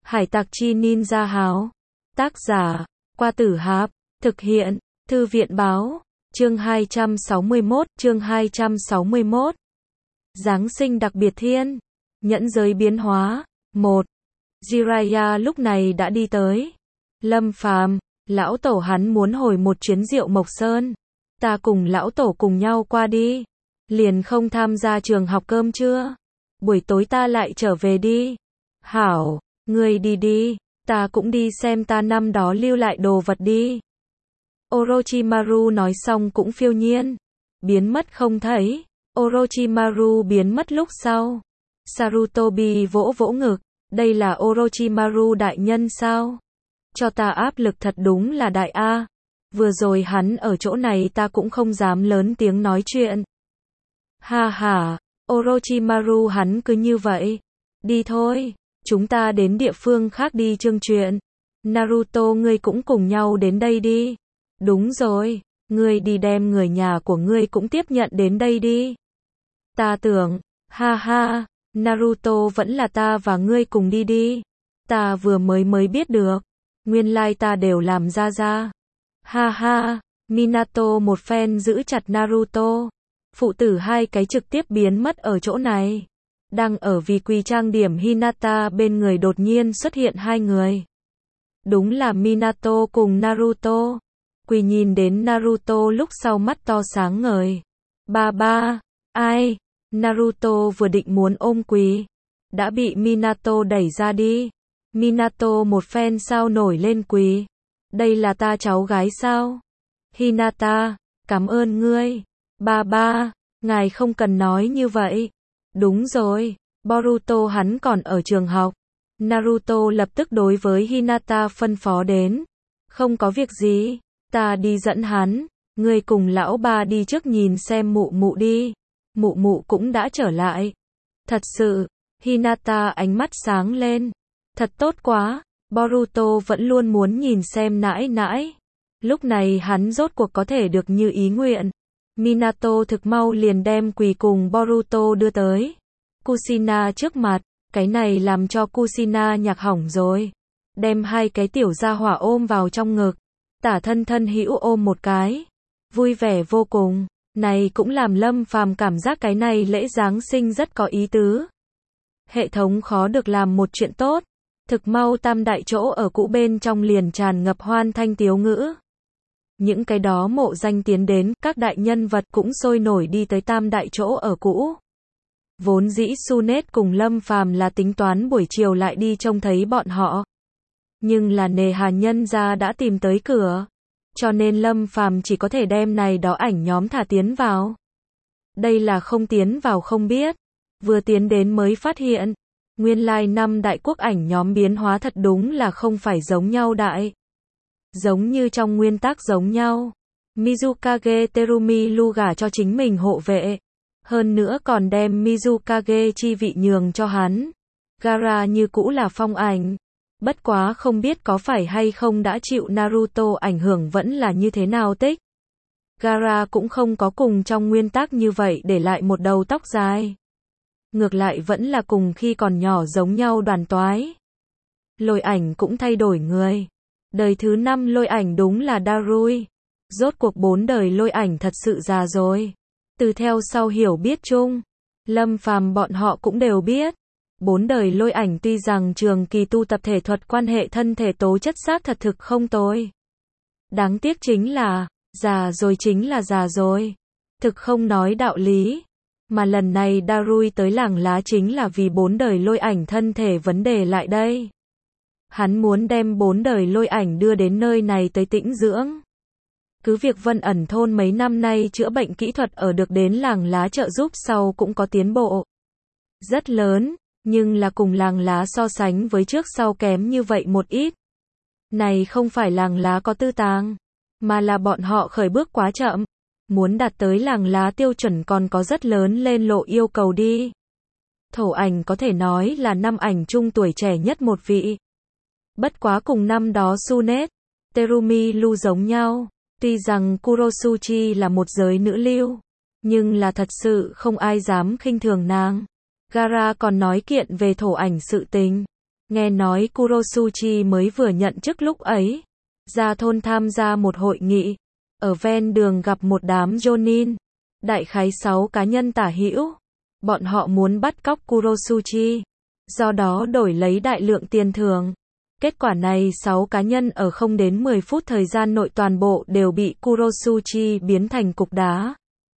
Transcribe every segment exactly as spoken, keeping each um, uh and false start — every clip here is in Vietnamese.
Hải tặc chi ninja háo. Tác giả, Qua Tử Hạp. Thực hiện, Thư viện báo. Chương hai trăm sáu mươi mốt, chương hai trăm sáu mươi mốt. Giáng sinh đặc biệt thiên. Nhẫn giới biến hóa. một. Jiraiya lúc này đã đi tới. Lâm Phàm, lão tổ hắn muốn hồi một chuyến Diệu Mộc Sơn. Ta cùng lão tổ cùng nhau qua đi. Liền không tham gia trường học cơm trưa. Buổi tối ta lại trở về đi. Hảo, ngươi đi đi, ta cũng đi xem ta năm đó lưu lại đồ vật đi. Orochimaru nói xong cũng phiêu nhiên. Biến mất không thấy. Orochimaru biến mất lúc sau. Sarutobi vỗ vỗ ngực. Đây là Orochimaru đại nhân sao? Cho ta áp lực thật đúng là đại A. Vừa rồi hắn ở chỗ này ta cũng không dám lớn tiếng nói chuyện. Ha ha, Orochimaru hắn cứ như vậy. Đi thôi, chúng ta đến địa phương khác đi chương chuyện. Naruto ngươi cũng cùng nhau đến đây đi. Đúng rồi, ngươi đi đem người nhà của ngươi cũng tiếp nhận đến đây đi. Ta tưởng, ha ha, Naruto vẫn là ta và ngươi cùng đi đi. Ta vừa mới mới biết được, nguyên lai ta đều làm ra ra. Ha ha, Minato một phen giữ chặt Naruto. Phụ tử hai cái trực tiếp biến mất ở chỗ này. Đang ở vì quỳ trang điểm Hinata bên người đột nhiên xuất hiện hai người. Đúng là Minato cùng Naruto. Quỳ nhìn đến Naruto lúc sau mắt to sáng ngời. Ba ba, ai? Naruto vừa định muốn ôm quỳ. Đã bị Minato đẩy ra đi. Minato một phen sao nổi lên quỳ. Đây là ta cháu gái sao? Hinata, cảm ơn ngươi. Ba ba, ngài không cần nói như vậy. Đúng rồi, Boruto hắn còn ở trường học. Naruto lập tức đối với Hinata phân phó đến. Không có việc gì, ta đi dẫn hắn. Ngươi cùng lão ba đi trước nhìn xem mụ mụ đi. Mụ mụ cũng đã trở lại. Thật sự, Hinata ánh mắt sáng lên. Thật tốt quá, Boruto vẫn luôn muốn nhìn xem nãi nãi. Lúc này hắn rốt cuộc có thể được như ý nguyện. Minato thực mau liền đem quỳ cùng Boruto đưa tới Kushina trước mặt, cái này làm cho Kushina nhạc hỏng rồi. Đem hai cái tiểu gia hỏa ôm vào trong ngực, tả thân thân hữu ôm một cái, vui vẻ vô cùng. Này cũng làm Lâm Phàm cảm giác cái này lễ Giáng sinh rất có ý tứ. Hệ thống khó được làm một chuyện tốt, thực mau tam đại chỗ ở cũ bên trong liền tràn ngập hoan thanh tiếu ngữ. Những cái đó mộ danh tiến đến, các đại nhân vật cũng sôi nổi đi tới tam đại chỗ ở cũ. Vốn dĩ Sunet cùng Lâm Phàm là tính toán buổi chiều lại đi trông thấy bọn họ. Nhưng là nề hà nhân gia đã tìm tới cửa. Cho nên Lâm Phàm chỉ có thể đem này đó ảnh nhóm thả tiến vào. Đây là không tiến vào không biết. Vừa tiến đến mới phát hiện. Nguyên lai năm đại quốc ảnh nhóm biến hóa thật đúng là không phải giống nhau đại. Giống như trong nguyên tắc giống nhau. Mizukage Terumi lu gả cho chính mình hộ vệ. Hơn nữa còn đem Mizukage chi vị nhường cho hắn. Gaara như cũ là phong ảnh. Bất quá không biết có phải hay không đã chịu Naruto ảnh hưởng vẫn là như thế nào tích. Gaara cũng không có cùng trong nguyên tắc như vậy để lại một đầu tóc dài. Ngược lại vẫn là cùng khi còn nhỏ giống nhau đoàn toái. Lôi ảnh cũng thay đổi người. Đời thứ năm lôi ảnh đúng là Darui. Rốt cuộc bốn đời lôi ảnh thật sự già rồi. Từ theo sau hiểu biết chung, Lâm Phàm bọn họ cũng đều biết. Bốn đời lôi ảnh tuy rằng trường kỳ tu tập thể thuật quan hệ thân thể tố chất xác thật thực không tồi. Đáng tiếc chính là, già rồi chính là già rồi. Thực không nói đạo lý. Mà lần này Darui tới làng lá chính là vì bốn đời lôi ảnh thân thể vấn đề lại đây. Hắn muốn đem bốn đời lôi ảnh đưa đến nơi này tới tĩnh dưỡng. Cứ việc Vân Ẩn thôn mấy năm nay chữa bệnh kỹ thuật ở được đến làng lá trợ giúp sau cũng có tiến bộ rất lớn, nhưng là cùng làng lá so sánh với trước sau kém như vậy một ít. Này không phải làng lá có tư tàng, mà là bọn họ khởi bước quá chậm. Muốn đạt tới làng lá tiêu chuẩn còn có rất lớn lên lộ yêu cầu đi. Thổ ảnh có thể nói là năm ảnh chung tuổi trẻ nhất một vị. Bất quá cùng năm đó Sunet, Terumi Lu giống nhau. Tuy rằng Kurosuchi là một giới nữ lưu, nhưng là thật sự không ai dám khinh thường nàng. Gaara còn nói kiện về thổ ảnh sự tình. Nghe nói Kurosuchi mới vừa nhận chức lúc ấy, ra thôn tham gia một hội nghị, ở ven đường gặp một đám jonin, đại khái sáu cá nhân tả hữu. Bọn họ muốn bắt cóc Kurosuchi, do đó đổi lấy đại lượng tiền thưởng. Kết quả này sáu cá nhân ở không đến mười phút thời gian nội toàn bộ đều bị Kurosuchi biến thành cục đá.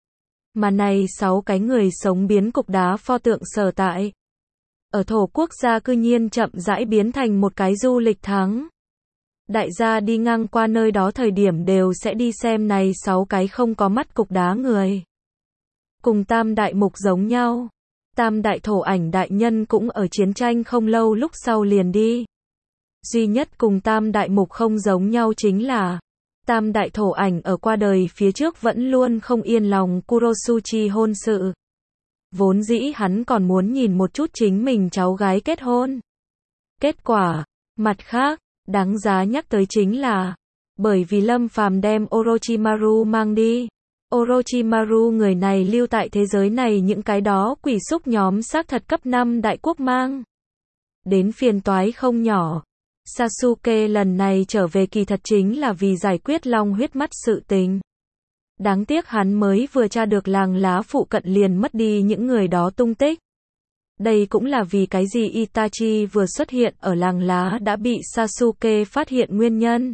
Mà này sáu cái người sống biến cục đá pho tượng sở tại ở thổ quốc gia cư nhiên chậm rãi biến thành một cái du lịch thắng. Đại gia đi ngang qua nơi đó thời điểm đều sẽ đi xem này sáu cái không có mắt cục đá người. Cùng tam đại mục giống nhau. Tam đại thổ ảnh đại nhân cũng ở chiến tranh không lâu lúc sau liền đi. Duy nhất cùng tam đại mục không giống nhau chính là tam đại thổ ảnh ở qua đời phía trước vẫn luôn không yên lòng Kurosuchi hôn sự. Vốn dĩ hắn còn muốn nhìn một chút chính mình cháu gái kết hôn. Kết quả, mặt khác, đáng giá nhắc tới chính là, bởi vì Lâm Phàm đem Orochimaru mang đi. Orochimaru người này lưu tại thế giới này những cái đó quỷ xúc nhóm xác thật cấp năm đại quốc mang. Đến phiền toái không nhỏ. Sasuke lần này trở về kỳ thật chính là vì giải quyết long huyết mắt sự tình. Đáng tiếc hắn mới vừa tra được làng lá phụ cận liền mất đi những người đó tung tích. Đây cũng là vì cái gì Itachi vừa xuất hiện ở làng lá đã bị Sasuke phát hiện nguyên nhân.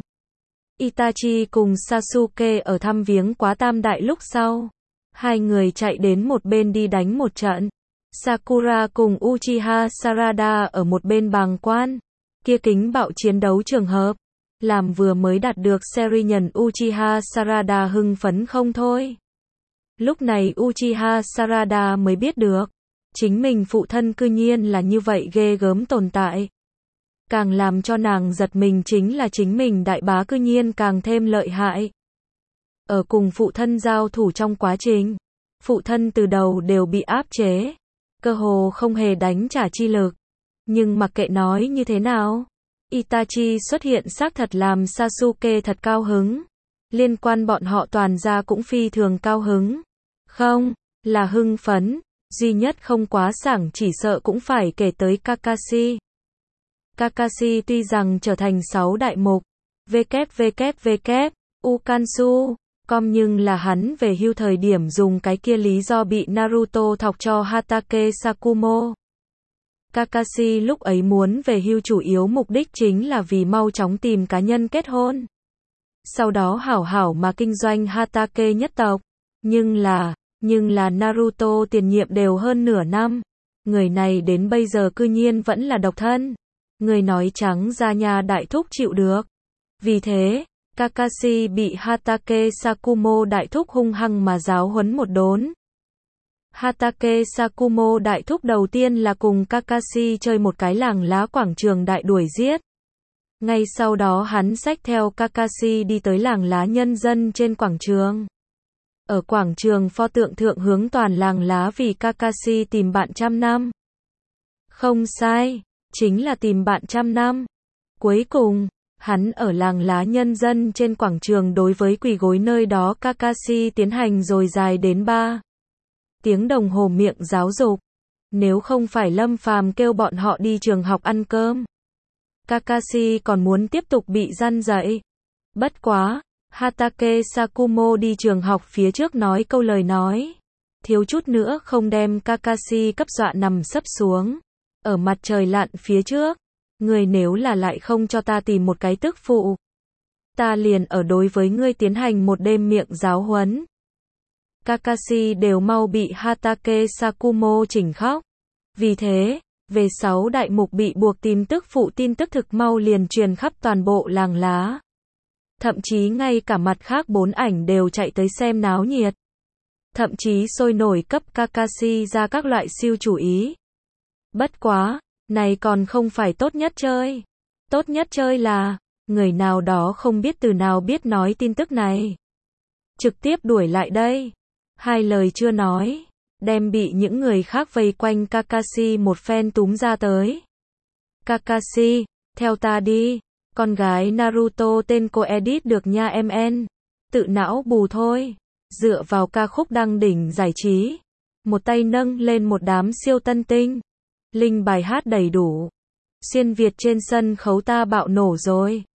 Itachi cùng Sasuke ở thăm viếng quá tam đại lúc sau. Hai người chạy đến một bên đi đánh một trận. Sakura cùng Uchiha Sarada ở một bên bàng quan. Kia kính bạo chiến đấu trường hợp. Làm vừa mới đạt được Serinhân Uchiha Sarada hưng phấn không thôi. Lúc này Uchiha Sarada mới biết được. Chính mình phụ thân cư nhiên là như vậy ghê gớm tồn tại. Càng làm cho nàng giật mình chính là chính mình đại bá cư nhiên càng thêm lợi hại. Ở cùng phụ thân giao thủ trong quá trình, phụ thân từ đầu đều bị áp chế, cơ hồ không hề đánh trả chi lực. Nhưng mặc kệ nói như thế nào, Itachi xuất hiện xác thật làm Sasuke thật cao hứng. Liên quan bọn họ toàn gia cũng phi thường cao hứng. Không, là hưng phấn, duy nhất không quá sảng chỉ sợ cũng phải kể tới Kakashi. Kakashi tuy rằng trở thành sáu đại mục, www, Ukansu, com nhưng là hắn về hưu thời điểm dùng cái kia lý do bị Naruto thọc cho Hatake Sakumo. Kakashi lúc ấy muốn về hưu chủ yếu mục đích chính là vì mau chóng tìm cá nhân kết hôn. Sau đó hảo hảo mà kinh doanh Hatake nhất tộc. Nhưng là, nhưng là Naruto tiền nhiệm đều hơn nửa năm. Người này đến bây giờ cư nhiên vẫn là độc thân. Người nói trắng ra nhà đại thúc chịu được. Vì thế, Kakashi bị Hatake Sakumo đại thúc hung hăng mà giáo huấn một đốn. Hatake Sakumo đại thúc đầu tiên là cùng Kakashi chơi một cái làng lá quảng trường đại đuổi giết. Ngay sau đó hắn xách theo Kakashi đi tới làng lá nhân dân trên quảng trường. Ở quảng trường pho tượng thượng hướng toàn làng lá vì Kakashi tìm bạn trăm năm. Không sai, chính là tìm bạn trăm năm. Cuối cùng, hắn ở làng lá nhân dân trên quảng trường đối với quỳ gối nơi đó Kakashi tiến hành rồi dài đến ba tiếng đồng hồ miệng giáo dục. Nếu không phải Lâm Phàm kêu bọn họ đi trường học ăn cơm, Kakashi còn muốn tiếp tục bị răn dạy. Bất quá, Hatake Sakumo đi trường học phía trước nói câu lời nói, thiếu chút nữa không đem Kakashi cấp dọa nằm sấp xuống. Ở mặt trời lặn phía trước, người nếu là lại không cho ta tìm một cái tức phụ, ta liền ở đối với ngươi tiến hành một đêm miệng giáo huấn. Kakashi đều mau bị Hatake Sakumo chỉnh khóc. Vì thế, về sáu đại mục bị buộc tìm tức phụ tin tức thực mau liền truyền khắp toàn bộ làng lá. Thậm chí ngay cả mặt khác bốn ảnh đều chạy tới xem náo nhiệt. Thậm chí sôi nổi cấp Kakashi ra các loại siêu chủ ý. Bất quá, này còn không phải tốt nhất chơi. Tốt nhất chơi là, người nào đó không biết từ nào biết nói tin tức này. Trực tiếp đuổi lại đây. Hai lời chưa nói, đem bị những người khác vây quanh Kakashi một phen túm ra tới. Kakashi, theo ta đi. Con gái Naruto tên cô edit được nha em en. Tự não bù thôi. Dựa vào ca khúc đăng đỉnh giải trí. Một tay nâng lên một đám siêu tân tinh. Linh bài hát đầy đủ. Xuyên Việt trên sân khấu ta bạo nổ rồi.